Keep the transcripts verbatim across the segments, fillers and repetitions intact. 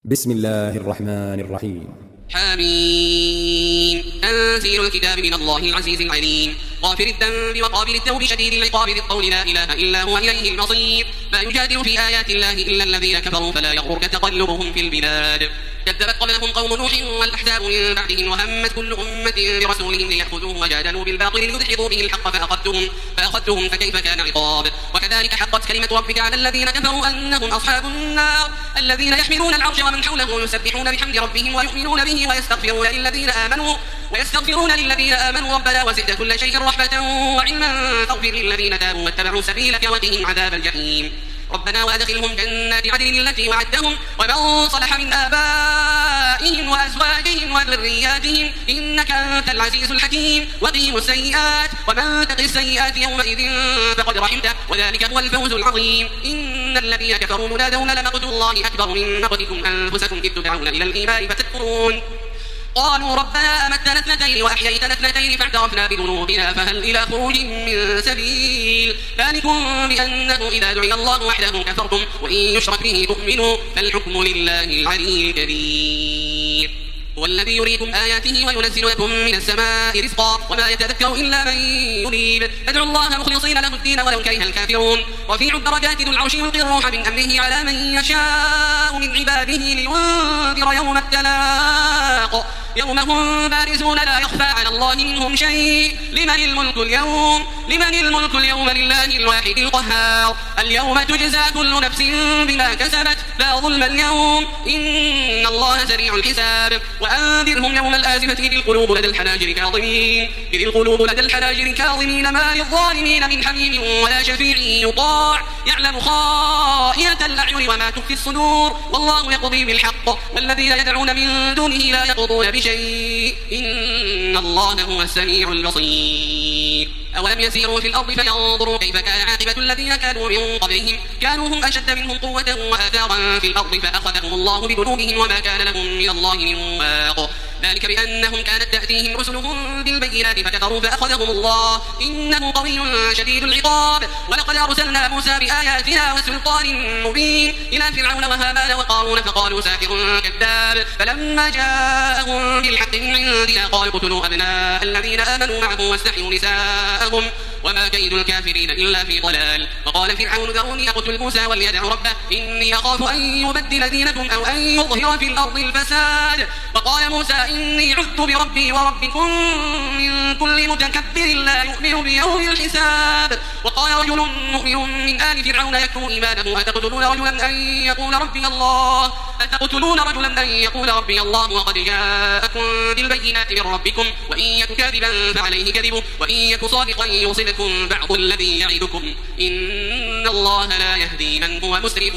بسم الله الرحمن الرحيم. حميم. تنزيل الكتاب من الله العزيز العليم، غافر الذنب وقابل التوب شديد العقاب ذي الطول لا إله إلا هو إليه المصير. ما يجادل في آيات الله إلا الذين كفروا فلا يغرك تقلبهم في البلاد. كذبت قبلهم قوم نوح والأحزاب من بعدهم وهمت كل أمة برسولهم ليأخذوه وجادلوا بالباطل ليدحضوا به الحق فأخذتهم فأخذتهم فكيف كان عقاب. وكذلك حقت كلمة ربك على الذين كفروا أنهم أصحاب النار الذين يحملون العرش ومن حوله يسبحون بحمد ربهم ويؤمنون به ويستغفرون للذين آمنوا ويستغفرون للذين آمنوا ربنا وزدت كل شيء رحمة وعلما فاغفر للذين تابوا واتبعوا سبيلك وقهم عذاب الجحيم. ربنا وأدخلهم جنات عدن التي وعدتهم ومن صلح من آبائهم وأزواجهم وذرياتهم إنك أنت العزيز الحكيم. وقهم السيئات ومن تق السيئات يومئذ فقد رحمته وذلك هو الفوز العظيم. إن الذين كفروا منادون لمقت الله أكبر من مقتكم أنفسكم إذ تدعون إلى الإيمان فتكفرون. قالوا ربنا أمتنا اثنتين وأحييتنا اثنتين فاعترفنا بذنوبنا فهل إلى خروج من سبيل. ذلكم بأنه إذا دعي الله وحده كفرتم وإن يشرك به تؤمنوا فالحكم لله العلي الكبير. هو الذي يريكم آياته وينزل لكم من السماء رزقا وما يتذكر إلا من ينيب. فادعوا الله مخلصين له الدين ولو كره الكافرون. رفيع الدرجات ذو العرش يلقي الروح من أمره على من يشاء من عباده لينذر يوم التلاق يوم هم بارزون لا يخفى على الله منهم شيء. لمن الملك اليوم لمن الملك اليوم لله الواحد القهار. اليوم تجزى كل نفس بما كسبت لا ظلم اليوم إن الله سريع الحساب. وأنذرهم يوم الآزفة إذ القلوب لدى الحناجر كاظمين إذ القلوب لدى الحناجر كاظمين ما للظالمين من حميم ولا شفيع يطاع يعلم خائنة الأعين وما تخفي الصدور والله يقضي بالحق والذين يدعون من دونه لا يقضون بشيء إن الله هو السميع البصير. أولم يسيروا في الأرض فينظروا كيف كان عاقبة الذين كانوا من قبلهم كانوا هم أشد منهم قوة وآثارا في الأرض فأخذهم الله بذنوبهم وما كان لهم من الله من واق. ذلك بأنهم كانت تأتيهم رسلهم بالبينات فكفروا فأخذهم الله إنه قوي شديد العقاب. ولقد أرسلنا موسى بآياتنا وسلطان مبين إلى فرعون وهامان وقارون فقالوا ساحر كذاب. فلما جاءهم بالحق من عندنا قالوا اقتلوا أبناء الذين آمنوا معه واستحيوا نساءهم وما كيد الكافرين إلا في ضلال. وقال فرعون ذروني أقتل موسى وليدع ربه إني أخاف أن يبدل دينكم أو أن يظهر في الأرض الفساد. فقال موسى إني عذت بربي وربكم من كل متكبر لا يؤمن بيوم الحساب. وقال رجل مؤمن من آل فرعون يكتم إيمانه أتقتلون رجلا أن يقول ربي الله أتقتلون رجلا أن يقول ربي الله وقد جاءكم بالبينات من ربكم وإن يك كاذبا فعليه كذبه وإن يك صادقا يصلكم بعض الذي يعدكم إن الله لا يهدي من هو مسرف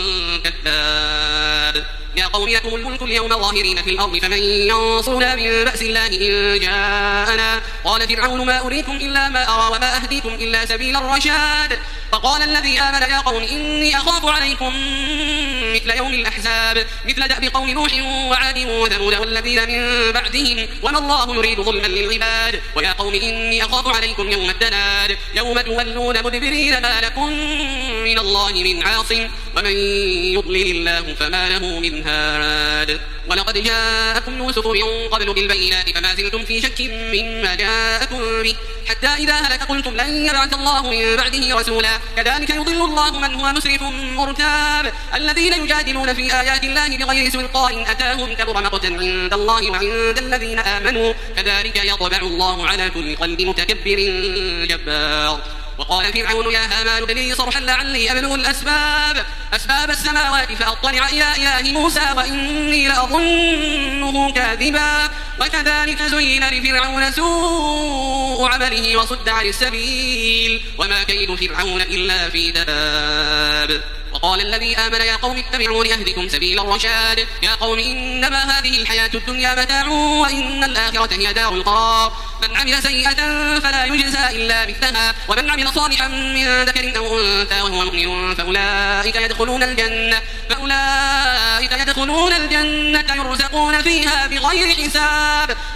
كذاب. يا قوم لكم الملك اليوم ظاهرين في الأرض فمن ينصرنا من بأس الله إن جاءنا. قال فرعون ما أريكم إلا ما أرى وما أهديكم إلا سبيل الرشاد. فقال الذي آمن يا قوم إني أخاف عليكم مثل يوم الأحزاب مثل دأب قوم نوح وعاد وثمود والذين من بعدهم وما الله يريد ظلما للعباد. ويا قوم إني أخاف عليكم يوم التناد يوم تولون مدبرين ما لكم من الله من عاصم ومن يضلل الله فما له من هاد. ولقد جاءكم يوسف من قبل بالبينات فما زلتم في شك مما جاءكم به حتى إذا هلك قلتم لن يبعث الله من بعده رسولا. كذلك يضل الله من هو مسرف مرتاب. الذين يجادلون في آيات الله بغير سلطان أتاهم كبر مقتا عند الله وعند الذين آمنوا كذلك يطبع الله على كل قلب متكبر جبار. وقال فرعون يا هامان ابن لي صرحا لعلي أبلغ الأسباب أسباب السماوات فأطلع إلى إله موسى وإني لأظنه كاذبا. وكذلك زين لفرعون سوء عمله وصد عن السبيل وما كيد فرعون إلا في تباب. وقال الذي آمن يا قوم اتبعون يهدكم سبيل الرشاد. يا قوم إنما هذه الحياة الدنيا متاع وإن الآخرة هي دار القرار. من عمل سيئة فلا يجزى إلا مثلها ومن عمل صالحا من ذكر أو أنثى وهو مؤمن فأولئك يدخلون الجنة فأولئك يدخلون الجنة يرزقون فيها بغير حساب.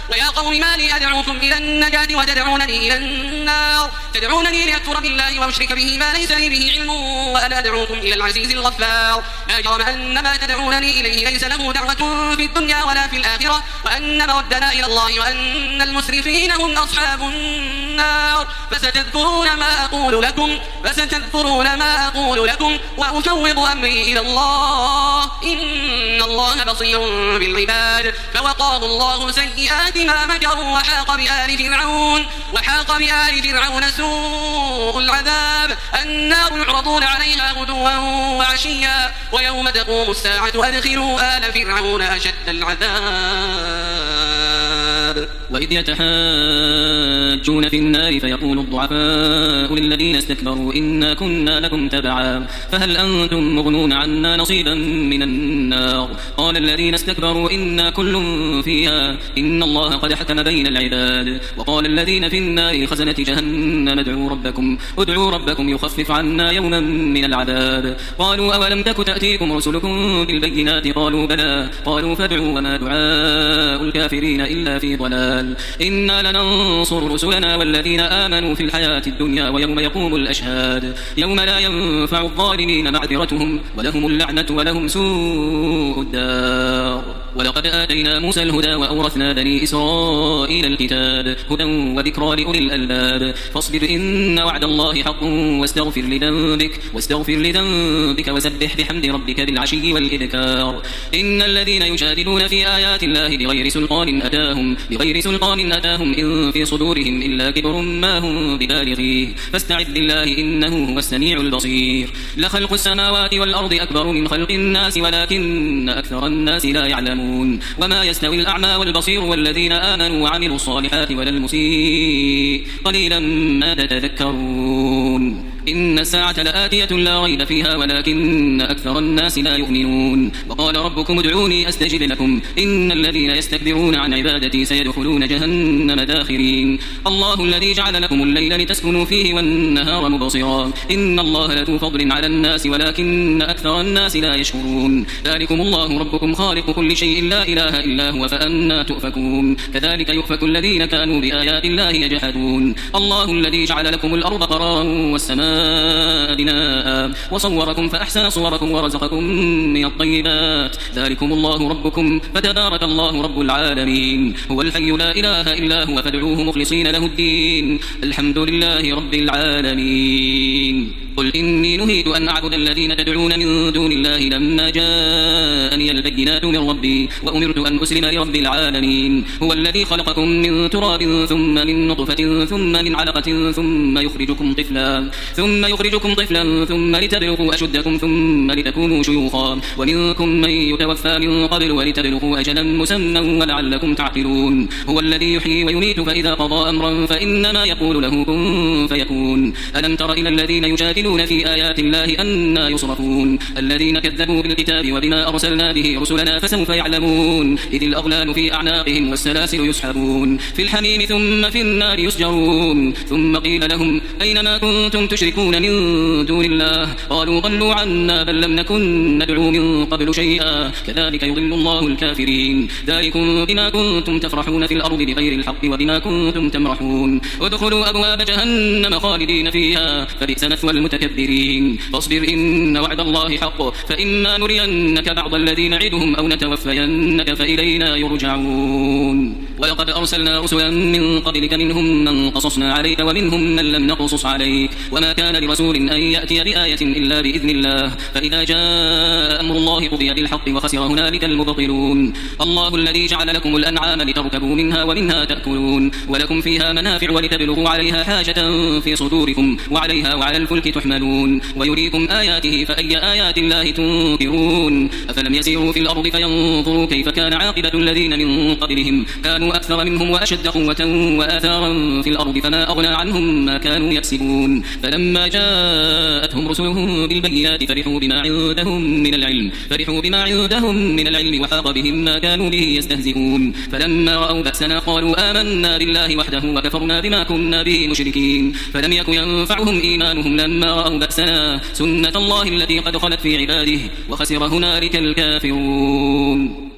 ويا قوم ما لي أدعوكم إلى النجاة وتدعونني إلى النار تدعونني لأكفر بالله وأشرك به ما ليس لي به علم وأنا أدعوكم إلى العزيز الغفار لا جرم أن ما تدعونني إليه ليس له دعوة في الدنيا ولا في الآخرة وأن مردنا إلى الله وأن المسرفين هم أصحاب النار فستذكرون ما أقول لكم فستذكرون ما أقول لكم وأفوض أمري إلى الله إن الله بصير بالعباد فوقاه الله سيئات ما مكروا وحاق بآل فرعون وحاق بآل فرعون سوء العذاب النار يعرضون عليها غدوا وعشيا ويوم تقوم الساعة أدخلوا آل فرعون أشد العذاب وإذ يتحاجون في النار فيقول الضعفاء للذين استكبروا إنا كنا لكم تبعا فهل أنتم مغنون عنا نصيبا من النار قال الذين استكبروا إنا كل فيها إن الله قد حكم بين العباد وقال الذين في النار خزنة جهنم ادعوا ربكم ادعوا ربكم يخفف عنا يوما من العذاب قالوا أولم تك تأتيكم رسلكم بالبينات قالوا بلى قالوا فادعوا وما دعاء الكافرين إلا في ضلال إنا لننصر رسلنا والذين آمنوا في الحياة الدنيا ويوم يقوم الأشهاد يوم لا ينفع الظالمين معذرتهم ولهم اللعنة ولهم سوء الدار ولقد آتينا موسى الهدى وأورثنا بني إسرائيل الكتاب هدى وذكرى لأولي الألباب فاصبر إن وعد الله حق واستغفر لذنبك واستغفر لذنبك وسبح بحمد ربك بالعشي والإذكار إن الذين يجادلون في آيات الله بغير سلطان أتاهم بغير سلطان أتاهم إن في صدورهم إلا كبر ما هم ببالغيه فاستعذ بالله إنه هو السميع البصير لخلق السماوات والأرض أكبر من خلق الناس ولكن أكثر الناس لا يعلمون وما يستوي الأعمى والبصير والذين آمنوا وعملوا الصالحات ولا المسيء قليلا ما تتذكرون إن الساعة لآتية لا ريب فيها ولكن أكثر الناس لا يؤمنون وقال ربكم ادعوني أستجب لكم إن الذين يستكبرون عن عبادتي سيدخلون جهنم داخرين الله الذي جعل لكم الليل لتسكنوا فيه والنهار مبصرا إن الله لذو فضل على الناس ولكن أكثر الناس لا يشكرون ذلكم الله ربكم خالق كل شيء لا إله إلا هو فأنا تؤفكون كذلك يؤفك الذين كانوا بآيات الله يجحدون الله الذي جعل لكم الأرض قرارا والسماء بناء وصوركم فأحسن صوركم ورزقكم من الطيبات ذلكم الله ربكم فتبارك الله رب العالمين هو الحي لا إله إلا هو فادعوه مخلصين له الدين الحمد لله رب العالمين قل إني نهيت أن أعبد الذين تدعون من دون الله لما جاءني البينات من ربي وأمرت أن أسلم لرب العالمين هو الذي خلقكم من تراب ثم من نطفة ثم من علقة ثم يخرجكم طفلا ثم يخرجكم طفلا ثم لتبلغوا أشدكم ثم لتكونوا شيوخا ومنكم من يتوفى من قبل ولتبلغوا أجلا مسمى ولعلكم تعقلون هو الذي يحيي ويميت فإذا قضى أمرا فإنما يقول له كن فيكون ألم تر إلى الذين يجادلون في آيات الله أنى يصرفون الذين كذبوا بالكتاب وبما أرسلنا به رسلنا فسوف يعلمون إذ الأغلال في أعناقهم والسلاسل يسحبون في الحميم ثم في النار يسجرون ثم قيل لهم أينما كنتم تشركون من دون الله قالوا ضلوا عنا بل لم نكن ندعو من قبل شيئا كذلك يضل الله الكافرين ذلكم بما كنتم تفرحون في الأرض بغير الحق وبما كنتم تمرحون ادخلوا أبواب جهنم خالدين فيها فبئس مثوى المتكبرين فاصبر إن وعد الله حق فإما نرينك بعض الذي نعدهم أو نتوفينك فإلينا يرجعون ولقد أرسلنا رسلا من قبلك منهم من قصصنا عليك ومنهم من لم نقصص عليك وما كان لرسول أن يأتي بآية إلا بإذن الله فإذا جاء أمر الله قضي بالحق وخسر هنالك المبطلون الله الذي جعل لكم الأنعام لتركبوا منها ومنها تأكلون ولكم فيها منافع ولتبلغوا عليها حاجة في صدوركم وعليها وعلى الفلك تحملون ويريكم آياته فأي آيات الله تنكرون أفلم يسيروا في الأرض فينظروا كيف كان عاقبة الذين من قبلهم كانوا أكثر منهم وأشد قوة وآثارا في الأرض فما أغنى عنهم ما كانوا يكسبون فلما جاءتهم رسلهم بالبينات فرحوا بما عندهم من العلم فرحوا بما عندهم من العلم وحاق بهم ما كانوا به يستهزئون فلما رأوا بأسنا قالوا آمنا بالله وحده وكفرنا بما كنا به مشركين فلم يكن ينفعهم إيمانهم لما رأوا بأسنا سنة الله التي قد خلت في عباده وخسر هنالك الكافرون